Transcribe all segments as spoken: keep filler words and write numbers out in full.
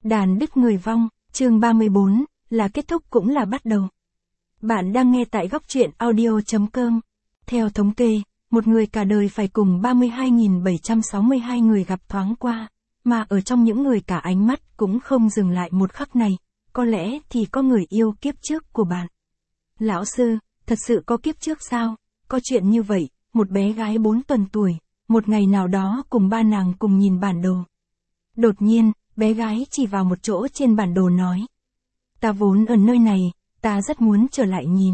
Đàn đứt người vong, chương ba mươi bốn, là kết thúc cũng là bắt đầu. Bạn đang nghe tại góc truyện audio chấm com. Theo thống kê, một người cả đời phải cùng ba mươi hai nghìn bảy trăm sáu mươi hai người gặp thoáng qua, mà ở trong những người cả ánh mắt cũng không dừng lại một khắc này, có lẽ thì có người yêu kiếp trước của bạn. Lão sư, thật sự có kiếp trước sao? Có chuyện như vậy, một bé gái bốn tuần tuổi, một ngày nào đó cùng ba nàng cùng nhìn bản đồ. Đột nhiên, bé gái chỉ vào một chỗ trên bản đồ nói. Ta vốn ở nơi này, ta rất muốn trở lại nhìn.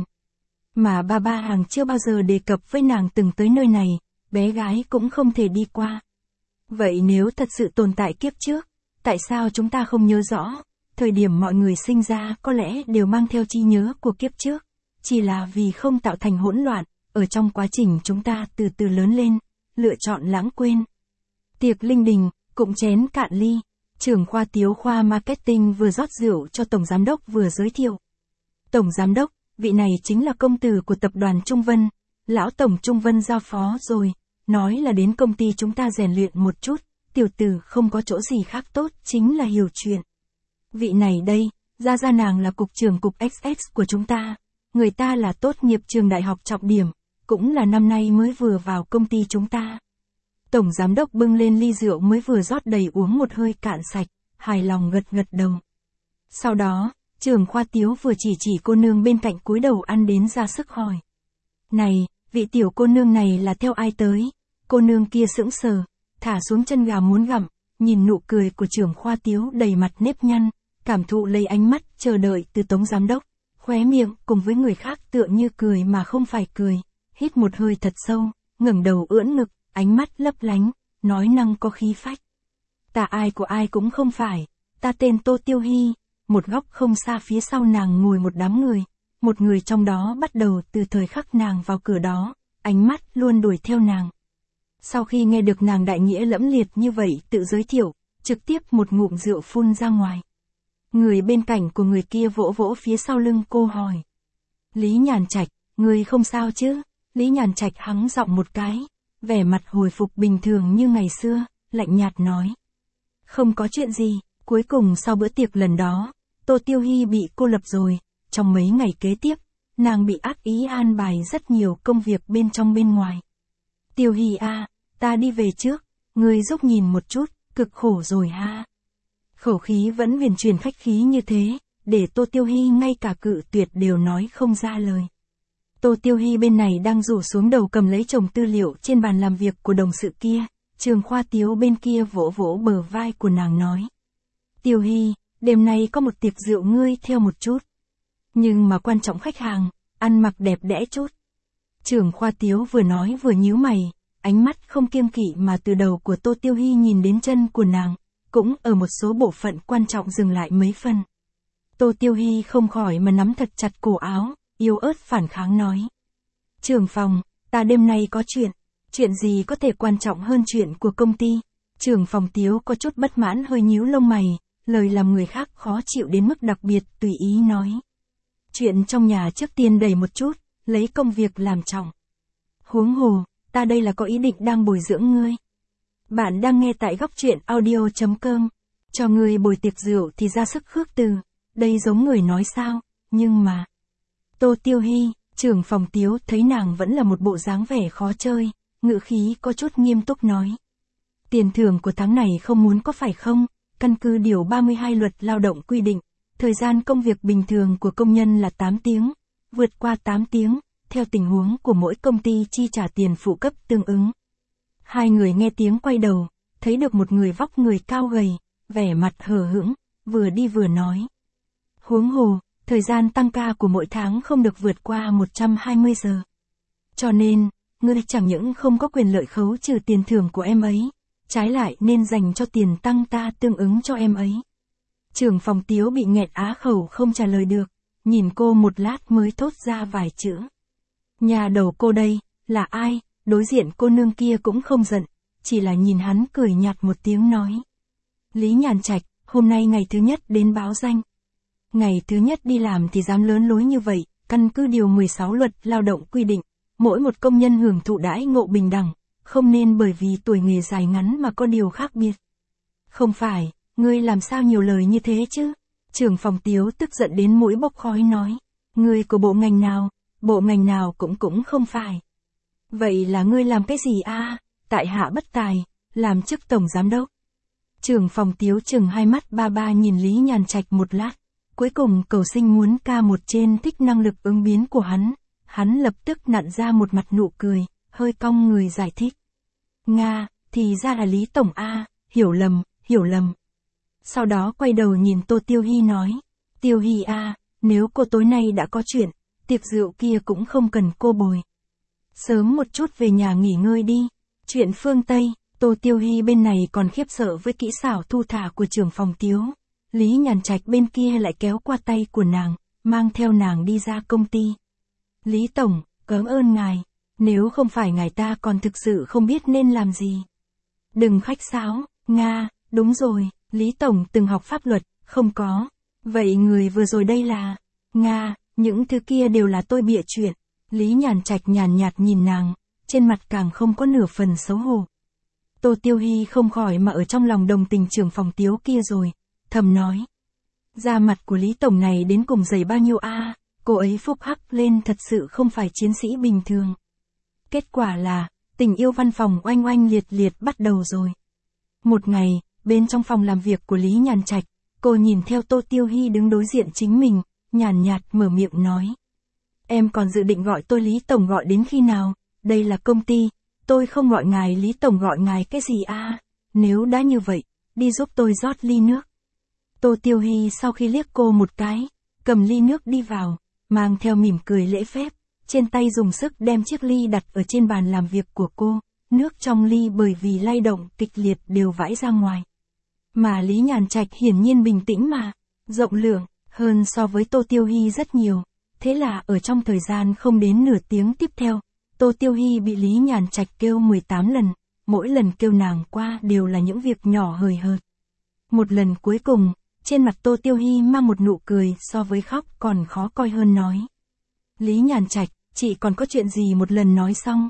Mà ba ba hàng chưa bao giờ đề cập với nàng từng tới nơi này, bé gái cũng không thể đi qua. Vậy nếu thật sự tồn tại kiếp trước, tại sao chúng ta không nhớ rõ? Thời điểm mọi người sinh ra có lẽ đều mang theo trí nhớ của kiếp trước, chỉ là vì không tạo thành hỗn loạn, ở trong quá trình chúng ta từ từ lớn lên, lựa chọn lãng quên. Tiệc linh đình, cụm chén cạn ly, trưởng khoa Tiếu khoa marketing vừa rót rượu cho tổng giám đốc vừa giới thiệu. Tổng giám đốc, vị này chính là công tử của tập đoàn Trung Vân, lão tổng Trung Vân giao phó rồi, nói là đến công ty chúng ta rèn luyện một chút, tiểu tử không có chỗ gì khác tốt chính là hiểu chuyện. Vị này đây, ra ra nàng là cục trưởng cục ích ét của chúng ta, người ta là tốt nghiệp trường đại học trọng điểm, cũng là năm nay mới vừa vào công ty chúng ta. Tổng giám đốc bưng lên ly rượu mới vừa rót đầy uống một hơi cạn sạch, hài lòng gật gật đầu. Sau đó, trưởng khoa Tiếu vừa chỉ chỉ cô nương bên cạnh cúi đầu ăn đến ra sức hỏi. Này, vị tiểu cô nương này là theo ai tới? Cô nương kia sững sờ, thả xuống chân gà muốn gặm, nhìn nụ cười của trưởng khoa Tiếu đầy mặt nếp nhăn, cảm thụ lấy ánh mắt chờ đợi từ tổng giám đốc, khóe miệng cùng với người khác tựa như cười mà không phải cười, hít một hơi thật sâu, ngẩng đầu ưỡn ngực, ánh mắt lấp lánh, nói năng có khí phách. Ta ai của ai cũng không phải, ta tên Tô Tiêu Hy. Một góc không xa phía sau nàng ngồi một đám người, một người trong đó bắt đầu từ thời khắc nàng vào cửa đó, ánh mắt luôn đuổi theo nàng. Sau khi nghe được nàng đại nghĩa lẫm liệt như vậy tự giới thiệu, trực tiếp một ngụm rượu phun ra ngoài. Người bên cạnh của người kia vỗ vỗ phía sau lưng cô hỏi. Lý Nhàn Trạch, người không sao chứ? Lý Nhàn Trạch hắng giọng một cái, vẻ mặt hồi phục bình thường như ngày xưa, lạnh nhạt nói. Không có chuyện gì. Cuối cùng sau bữa tiệc lần đó, Tô Tiêu Hy bị cô lập rồi, trong mấy ngày kế tiếp, nàng bị ác ý an bài rất nhiều công việc bên trong bên ngoài. Tiêu Hy à, ta đi về trước, ngươi giúp nhìn một chút, cực khổ rồi ha. Khẩu khí vẫn viền truyền khách khí như thế, để Tô Tiêu Hy ngay cả cự tuyệt đều nói không ra lời. Tô Tiêu Hy bên này đang rủ xuống đầu cầm lấy chồng tư liệu trên bàn làm việc của đồng sự kia, trường khoa Tiếu bên kia vỗ vỗ bờ vai của nàng nói. Tiêu Hy, đêm nay có một tiệc rượu ngươi theo một chút. Nhưng mà quan trọng khách hàng, ăn mặc đẹp đẽ chút. Trưởng khoa Tiếu vừa nói vừa nhíu mày, ánh mắt không kiêng kỵ mà từ đầu của Tô Tiêu Hy nhìn đến chân của nàng, cũng ở một số bộ phận quan trọng dừng lại mấy phần. Tô Tiêu Hy không khỏi mà nắm thật chặt cổ áo, yếu ớt phản kháng nói. Trưởng phòng, ta đêm nay có chuyện, chuyện gì có thể quan trọng hơn chuyện của công ty? Trưởng phòng Tiếu có chút bất mãn hơi nhíu lông mày. Lời làm người khác khó chịu đến mức đặc biệt tùy ý nói. Chuyện trong nhà trước tiên đẩy một chút, lấy công việc làm trọng. Huống hồ, ta đây là có ý định đang bồi dưỡng ngươi. Bạn đang nghe tại góc truyện audio chấm com. Cho ngươi bồi tiệc rượu thì ra sức khước từ. Đây giống người nói sao, nhưng mà. Tô Tiêu Hy, trưởng phòng Tiếu thấy nàng vẫn là một bộ dáng vẻ khó chơi, ngữ khí có chút nghiêm túc nói. Tiền thưởng của tháng này không muốn có phải không? Căn cứ điều ba mươi hai luật lao động quy định, thời gian công việc bình thường của công nhân là tám tiếng, vượt qua tám tiếng, theo tình huống của mỗi công ty chi trả tiền phụ cấp tương ứng. Hai người nghe tiếng quay đầu, thấy được một người vóc người cao gầy, vẻ mặt hờ hững, vừa đi vừa nói. Huống hồ, thời gian tăng ca của mỗi tháng không được vượt qua một trăm hai mươi giờ. Cho nên, ngươi chẳng những không có quyền lợi khấu trừ tiền thưởng của em ấy, trái lại nên dành cho tiền tăng ta tương ứng cho em ấy. Trưởng phòng Tiếu bị nghẹt á khẩu không trả lời được, nhìn cô một lát mới thốt ra vài chữ. Nhà đầu cô đây, là ai? Đối diện cô nương kia cũng không giận, chỉ là nhìn hắn cười nhạt một tiếng nói. Lý Nhàn Trạch, hôm nay ngày thứ nhất đến báo danh. Ngày thứ nhất đi làm thì dám lớn lối như vậy, căn cứ điều mười sáu luật lao động quy định, mỗi một công nhân hưởng thụ đãi ngộ bình đẳng. Không nên bởi vì tuổi nghề dài ngắn mà có điều khác biệt. Không phải, ngươi làm sao nhiều lời như thế chứ? Trưởng phòng Tiếu tức giận đến mũi bốc khói nói, ngươi của bộ ngành nào, bộ ngành nào cũng cũng không phải. Vậy là ngươi làm cái gì a? À? Tại hạ bất tài, làm chức tổng giám đốc. Trưởng phòng Tiếu chừng hai mắt ba ba nhìn Lý Nhàn Trạch một lát, cuối cùng cầu sinh muốn ca một trên thích năng lực ứng biến của hắn, hắn lập tức nặn ra một mặt nụ cười, hơi cong người giải thích. Nga, thì ra là Lý Tổng a, hiểu lầm, hiểu lầm. Sau đó quay đầu nhìn Tô Tiêu Hy nói, Tiêu Hy a, nếu cô tối nay đã có chuyện, tiệc rượu kia cũng không cần cô bồi. Sớm một chút về nhà nghỉ ngơi đi. Chuyện phương Tây, Tô Tiêu Hy bên này còn khiếp sợ với kỹ xảo thu thả của trưởng phòng Tiếu. Lý Nhàn Trạch bên kia lại kéo qua tay của nàng, mang theo nàng đi ra công ty. Lý Tổng, cảm ơn ngài, nếu không phải ngài ta còn thực sự không biết nên làm gì. Đừng khách sáo, Nga, đúng rồi, Lý Tổng từng học pháp luật, không có. Vậy người vừa rồi đây là, Nga, những thứ kia đều là tôi bịa chuyện. Lý Nhàn Trạch nhàn nhạt nhìn nàng, trên mặt càng không có nửa phần xấu hổ. Tô Tiêu Hy không khỏi mà ở trong lòng đồng tình trưởng phòng Tiếu kia rồi, thầm nói. Da mặt của Lý Tổng này đến cùng dày bao nhiêu a? À, cô ấy phúc hắc lên thật sự không phải chiến sĩ bình thường. Kết quả là, tình yêu văn phòng oanh oanh liệt liệt bắt đầu rồi. Một ngày, bên trong phòng làm việc của Lý Nhàn Trạch, cô nhìn theo Tô Tiêu Hy đứng đối diện chính mình, nhàn nhạt mở miệng nói. Em còn dự định gọi tôi Lý Tổng gọi đến khi nào? Đây là công ty, tôi không gọi ngài Lý Tổng gọi ngài cái gì a? À? Nếu đã như vậy, đi giúp tôi rót ly nước. Tô Tiêu Hy sau khi liếc cô một cái, cầm ly nước đi vào, mang theo mỉm cười lễ phép, trên tay dùng sức đem chiếc ly đặt ở trên bàn làm việc của cô, nước trong ly bởi vì lay động kịch liệt đều vãi ra ngoài. Mà Lý Nhàn Trạch hiển nhiên bình tĩnh mà, rộng lượng, hơn so với Tô Tiêu Hy rất nhiều. Thế là ở trong thời gian không đến nửa tiếng tiếp theo, Tô Tiêu Hy bị Lý Nhàn Trạch kêu mười tám lần, mỗi lần kêu nàng qua đều là những việc nhỏ hời hợt. Một lần cuối cùng, trên mặt Tô Tiêu Hy mang một nụ cười so với khóc còn khó coi hơn nói. Lý Nhàn Trạch, chị còn có chuyện gì một lần nói xong.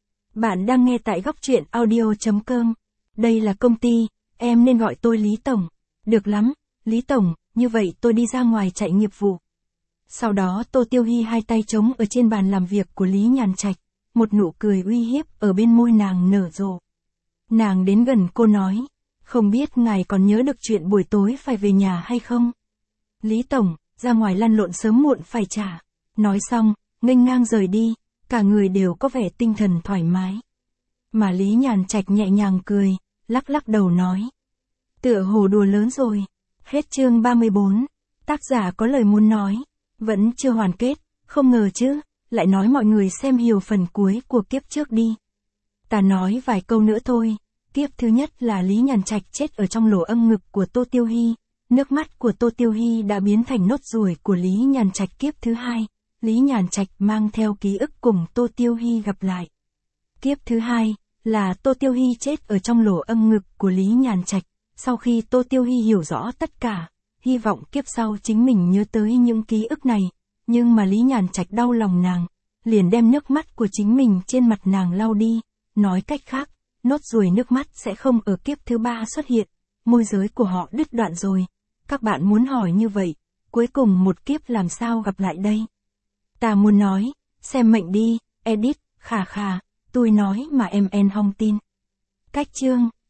Bạn đang nghe tại góc truyện audio chấm com. Đây là công ty, em nên gọi tôi Lý Tổng. Được lắm, Lý Tổng, như vậy tôi đi ra ngoài chạy nghiệp vụ. Sau đó Tô Tiêu Hy hai tay trống ở trên bàn làm việc của Lý Nhàn Trạch, một nụ cười uy hiếp ở bên môi nàng nở rộ. Nàng đến gần cô nói, không biết ngài còn nhớ được chuyện buổi tối phải về nhà hay không? Lý Tổng, ra ngoài lăn lộn sớm muộn phải trả. Nói xong, nghênh ngang rời đi, cả người đều có vẻ tinh thần thoải mái. Mà Lý Nhàn Trạch nhẹ nhàng cười, lắc lắc đầu nói. Tựa hồ đùa lớn rồi. Hết chương ba mươi bốn, tác giả có lời muốn nói. Vẫn chưa hoàn kết, không ngờ chứ, lại nói mọi người xem hiểu phần cuối của kiếp trước đi. Ta nói vài câu nữa thôi, kiếp thứ nhất là Lý Nhàn Trạch chết ở trong lỗ âm ngực của Tô Tiêu Hy, nước mắt của Tô Tiêu Hy đã biến thành nốt ruồi của Lý Nhàn Trạch kiếp thứ hai, Lý Nhàn Trạch mang theo ký ức cùng Tô Tiêu Hy gặp lại. Kiếp thứ hai, là Tô Tiêu Hy chết ở trong lỗ âm ngực của Lý Nhàn Trạch, sau khi Tô Tiêu Hy hiểu rõ tất cả. Hy vọng kiếp sau chính mình nhớ tới những ký ức này, nhưng mà Lý Nhàn Trạch đau lòng nàng, liền đem nước mắt của chính mình trên mặt nàng lau đi, nói cách khác, nốt ruồi nước mắt sẽ không ở kiếp thứ ba xuất hiện, môi giới của họ đứt đoạn rồi. Các bạn muốn hỏi như vậy, cuối cùng một kiếp làm sao gặp lại đây? Ta muốn nói, xem mệnh đi, edit, khà khà, tôi nói mà em en hong tin. Cách chương